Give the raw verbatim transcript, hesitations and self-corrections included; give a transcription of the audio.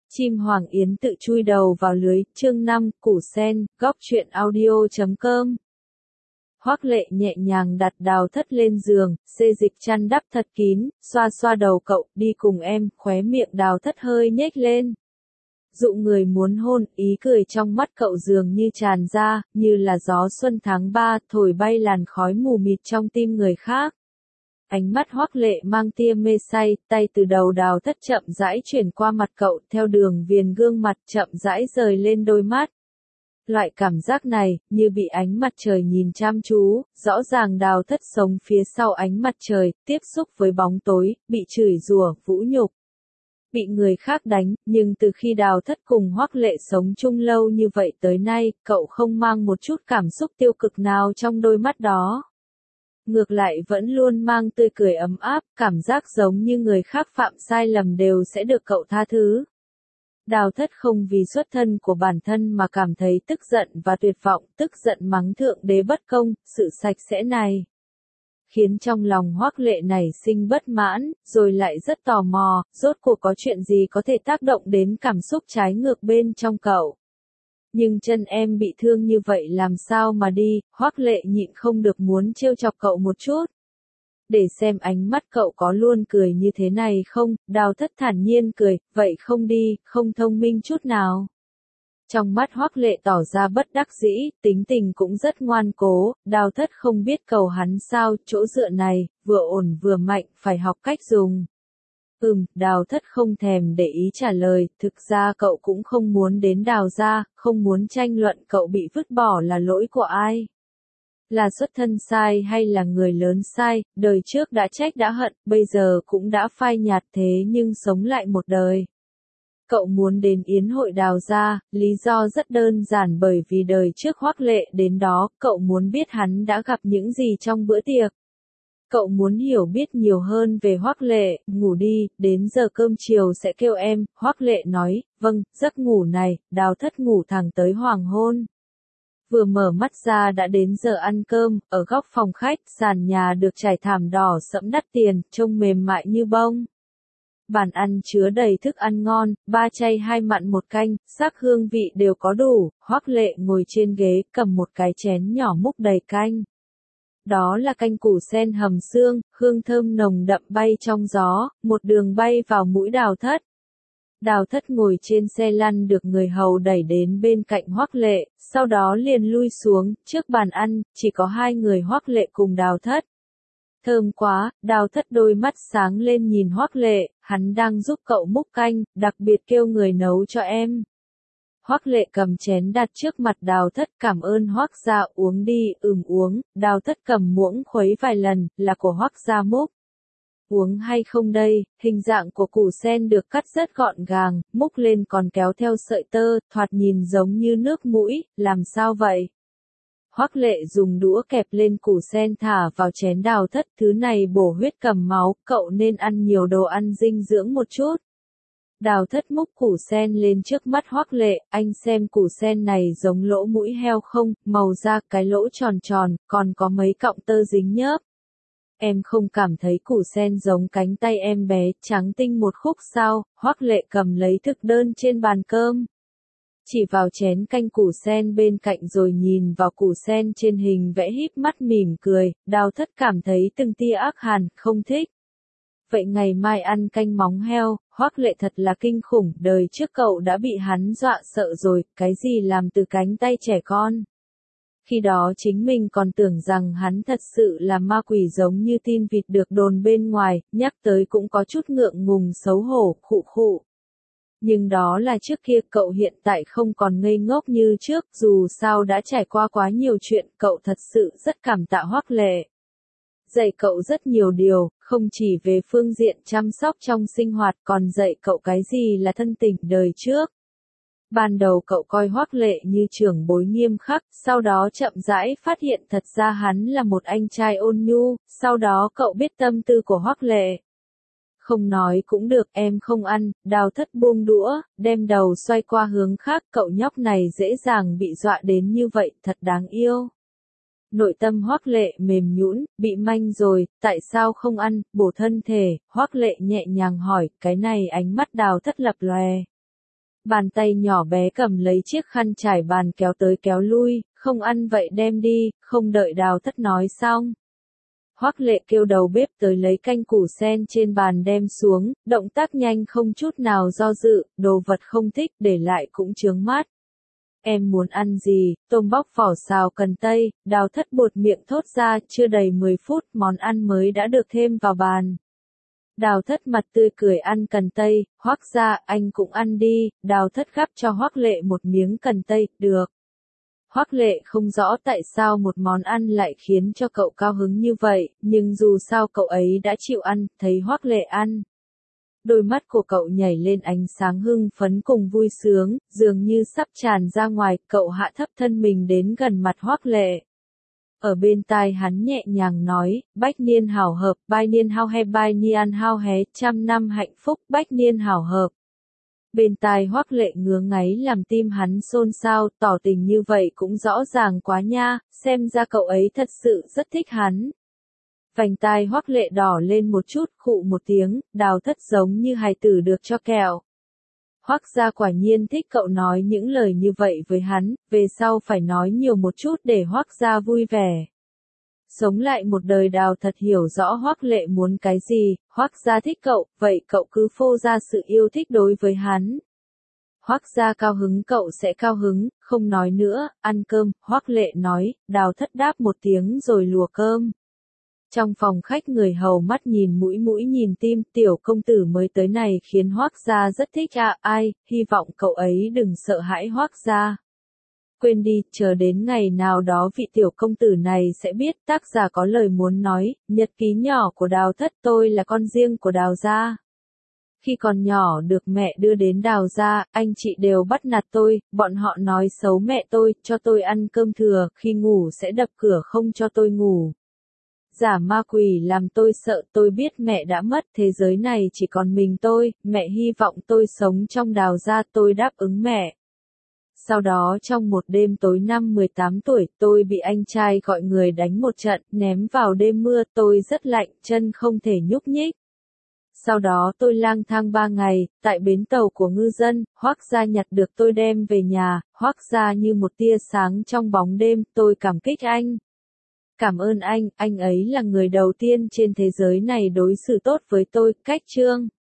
Chim hoàng yến tự chui đầu vào lưới, chương năm, củ sen, góc truyện audio chấm com. Hoắc Lệ nhẹ nhàng đặt Đào Thất lên giường, xê dịch chăn đắp thật kín, xoa xoa đầu cậu, đi cùng em, khóe miệng Đào Thất hơi nhếch lên. Dụ người muốn hôn, ý cười trong mắt cậu dường như tràn ra, như là gió xuân tháng ba, thổi bay làn khói mù mịt trong tim người khác. Ánh mắt Hoắc Lệ mang tia mê say, tay từ đầu Đào Thất chậm rãi chuyển qua mặt cậu, theo đường viền gương mặt chậm rãi rời lên đôi mắt. Loại cảm giác này, như bị ánh mặt trời nhìn chăm chú, rõ ràng Đào Thất sống phía sau ánh mặt trời, tiếp xúc với bóng tối, bị chửi rủa, vũ nhục, bị người khác đánh, nhưng từ khi Đào Thất cùng Hoắc Lệ sống chung lâu như vậy tới nay, cậu không mang một chút cảm xúc tiêu cực nào trong đôi mắt đó. Ngược lại vẫn luôn mang tươi cười ấm áp, cảm giác giống như người khác phạm sai lầm đều sẽ được cậu tha thứ. Đào Thất không vì xuất thân của bản thân mà cảm thấy tức giận và tuyệt vọng, tức giận mắng thượng đế bất công, sự sạch sẽ này khiến trong lòng Hoắc Lệ nảy sinh bất mãn, rồi lại rất tò mò, rốt cuộc có chuyện gì có thể tác động đến cảm xúc trái ngược bên trong cậu. Nhưng chân em bị thương như vậy làm sao mà đi, Hoắc Lệ nhịn không được muốn trêu chọc cậu một chút. Để xem ánh mắt cậu có luôn cười như thế này không, Đào Thất thản nhiên cười, vậy không đi, không thông minh chút nào. Trong mắt Hoắc Lệ tỏ ra bất đắc dĩ, tính tình cũng rất ngoan cố, Đào Thất không biết cầu hắn sao, chỗ dựa này, vừa ổn vừa mạnh, phải học cách dùng. Ừm, Đào Thất không thèm để ý trả lời, thực ra cậu cũng không muốn đến Đào gia, không muốn tranh luận cậu bị vứt bỏ là lỗi của ai. Là xuất thân sai hay là người lớn sai, đời trước đã trách đã hận, bây giờ cũng đã phai nhạt thế nhưng sống lại một đời. Cậu muốn đến yến hội Đào gia, lý do rất đơn giản bởi vì đời trước Hoắc Lệ đến đó, cậu muốn biết hắn đã gặp những gì trong bữa tiệc. Cậu muốn hiểu biết nhiều hơn về Hoắc Lệ, ngủ đi, đến giờ cơm chiều sẽ kêu em, Hoắc Lệ nói, vâng, giấc ngủ này, Đào Thất ngủ thẳng tới hoàng hôn. Vừa mở mắt ra đã đến giờ ăn cơm, ở góc phòng khách, sàn nhà được trải thảm đỏ sẫm đắt tiền, trông mềm mại như bông. Bàn ăn chứa đầy thức ăn ngon, ba chay hai mặn một canh, sắc hương vị đều có đủ, Hoắc Lệ ngồi trên ghế cầm một cái chén nhỏ múc đầy canh. Đó là canh củ sen hầm xương, hương thơm nồng đậm bay trong gió, một đường bay vào mũi Đào Thất. Đào Thất ngồi trên xe lăn được người hầu đẩy đến bên cạnh Hoắc Lệ, sau đó liền lui xuống, trước bàn ăn, chỉ có hai người Hoắc Lệ cùng Đào Thất. Thơm quá, Đào Thất đôi mắt sáng lên nhìn Hoắc Lệ, hắn đang giúp cậu múc canh, đặc biệt kêu người nấu cho em. Hoắc Lệ cầm chén đặt trước mặt Đào Thất, cảm ơn Hoắc gia, uống đi, ừm uống, Đào Thất cầm muỗng khuấy vài lần, là của Hoắc gia múc. Uống hay không đây, hình dạng của củ sen được cắt rất gọn gàng, múc lên còn kéo theo sợi tơ, thoạt nhìn giống như nước mũi, làm sao vậy? Hoắc Lệ dùng đũa kẹp lên củ sen thả vào chén Đào Thất, thứ này bổ huyết cầm máu, cậu nên ăn nhiều đồ ăn dinh dưỡng một chút. Đào Thất múc củ sen lên trước mắt Hoắc Lệ, anh xem củ sen này giống lỗ mũi heo không, màu da cái lỗ tròn tròn, còn có mấy cọng tơ dính nhớp. Em không cảm thấy củ sen giống cánh tay em bé, trắng tinh một khúc sao, Hoắc Lệ cầm lấy thực đơn trên bàn cơm. Chỉ vào chén canh củ sen bên cạnh rồi nhìn vào củ sen trên hình vẽ híp mắt mỉm cười, Đào Thất cảm thấy từng tia ác hàn, không thích. Vậy ngày mai ăn canh móng heo, Hoắc Lệ thật là kinh khủng, đời trước cậu đã bị hắn dọa sợ rồi, cái gì làm từ cánh tay trẻ con. Khi đó chính mình còn tưởng rằng hắn thật sự là ma quỷ giống như tin vịt được đồn bên ngoài, nhắc tới cũng có chút ngượng ngùng xấu hổ, khụ khụ. Nhưng đó là trước kia, cậu hiện tại không còn ngây ngốc như trước, dù sao đã trải qua quá nhiều chuyện, cậu thật sự rất cảm tạ Hoắc Lệ. Dạy cậu rất nhiều điều, không chỉ về phương diện chăm sóc trong sinh hoạt, còn dạy cậu cái gì là thân tình đời trước. Ban đầu cậu coi Hoắc Lệ như trưởng bối nghiêm khắc, sau đó chậm rãi phát hiện thật ra hắn là một anh trai ôn nhu, sau đó cậu biết tâm tư của Hoắc Lệ. Không nói cũng được, em không ăn, Đào Thất buông đũa, đem đầu xoay qua hướng khác, cậu nhóc này dễ dàng bị dọa đến như vậy, thật đáng yêu. Nội tâm Hoắc Lệ mềm nhũn, bị manh rồi, tại sao không ăn, bổ thân thể, Hoắc Lệ nhẹ nhàng hỏi, cái này ánh mắt Đào Thất lập lòe. Bàn tay nhỏ bé cầm lấy chiếc khăn trải bàn kéo tới kéo lui, không ăn vậy đem đi, không đợi Đào Thất nói xong. Hoắc Lệ kêu đầu bếp tới lấy canh củ sen trên bàn đem xuống, động tác nhanh không chút nào do dự, đồ vật không thích để lại cũng chướng mắt. Em muốn ăn gì? Tôm bóc vỏ xào cần tây, Đào Thất buột miệng thốt ra, chưa đầy mười phút món ăn mới đã được thêm vào bàn. Đào Thất mặt tươi cười ăn cần tây, Hoắc gia anh cũng ăn đi, Đào Thất gắp cho Hoắc Lệ một miếng cần tây, được. Hoắc Lệ không rõ tại sao một món ăn lại khiến cho cậu cao hứng như vậy, nhưng dù sao cậu ấy đã chịu ăn, thấy Hoắc Lệ ăn. Đôi mắt của cậu nhảy lên ánh sáng hưng phấn cùng vui sướng, dường như sắp tràn ra ngoài, cậu hạ thấp thân mình đến gần mặt Hoắc Lệ. Ở bên tai hắn nhẹ nhàng nói, bách niên hảo hợp, bai niên hao he bai niên hao hé, trăm năm hạnh phúc, bách niên hảo hợp. Bên tai Hoắc Lệ ngứa ngáy làm tim hắn xôn xao, tỏ tình như vậy cũng rõ ràng quá nha, xem ra cậu ấy thật sự rất thích hắn. Vành tai Hoắc Lệ đỏ lên một chút, khụ một tiếng, Đào Thất giống như hài tử được cho kẹo. Hoắc gia quả nhiên thích cậu nói những lời như vậy với hắn, về sau phải nói nhiều một chút để Hoắc gia vui vẻ. Sống lại một đời Đào thật hiểu rõ Hoắc Lệ muốn cái gì, Hoắc gia thích cậu, vậy cậu cứ phô ra sự yêu thích đối với hắn. Hoắc gia cao hứng cậu sẽ cao hứng, không nói nữa, ăn cơm, Hoắc Lệ nói, Đào Thất đáp một tiếng rồi lùa cơm. Trong phòng khách người hầu mắt nhìn mũi mũi nhìn tim, tiểu công tử mới tới này khiến Hoắc gia rất thích à, ai, hy vọng cậu ấy đừng sợ hãi Hoắc gia. Quên đi, chờ đến ngày nào đó vị tiểu công tử này sẽ biết tác giả có lời muốn nói, nhật ký nhỏ của Đào Thất tôi là con riêng của Đào gia. Khi còn nhỏ được mẹ đưa đến Đào gia, anh chị đều bắt nạt tôi, bọn họ nói xấu mẹ tôi, cho tôi ăn cơm thừa, khi ngủ sẽ đập cửa không cho tôi ngủ. Giả ma quỷ làm tôi sợ, tôi biết mẹ đã mất, thế giới này chỉ còn mình tôi, mẹ hy vọng tôi sống trong Đào gia, tôi đáp ứng mẹ. Sau đó trong một đêm tối năm mười tám tuổi, tôi bị anh trai gọi người đánh một trận, ném vào đêm mưa, tôi rất lạnh, chân không thể nhúc nhích. Sau đó tôi lang thang ba ngày, tại bến tàu của ngư dân, Hoắc gia nhặt được tôi đem về nhà, Hoắc gia như một tia sáng trong bóng đêm, tôi cảm kích anh. Cảm ơn anh, anh ấy là người đầu tiên trên thế giới này đối xử tốt với tôi, cách chương.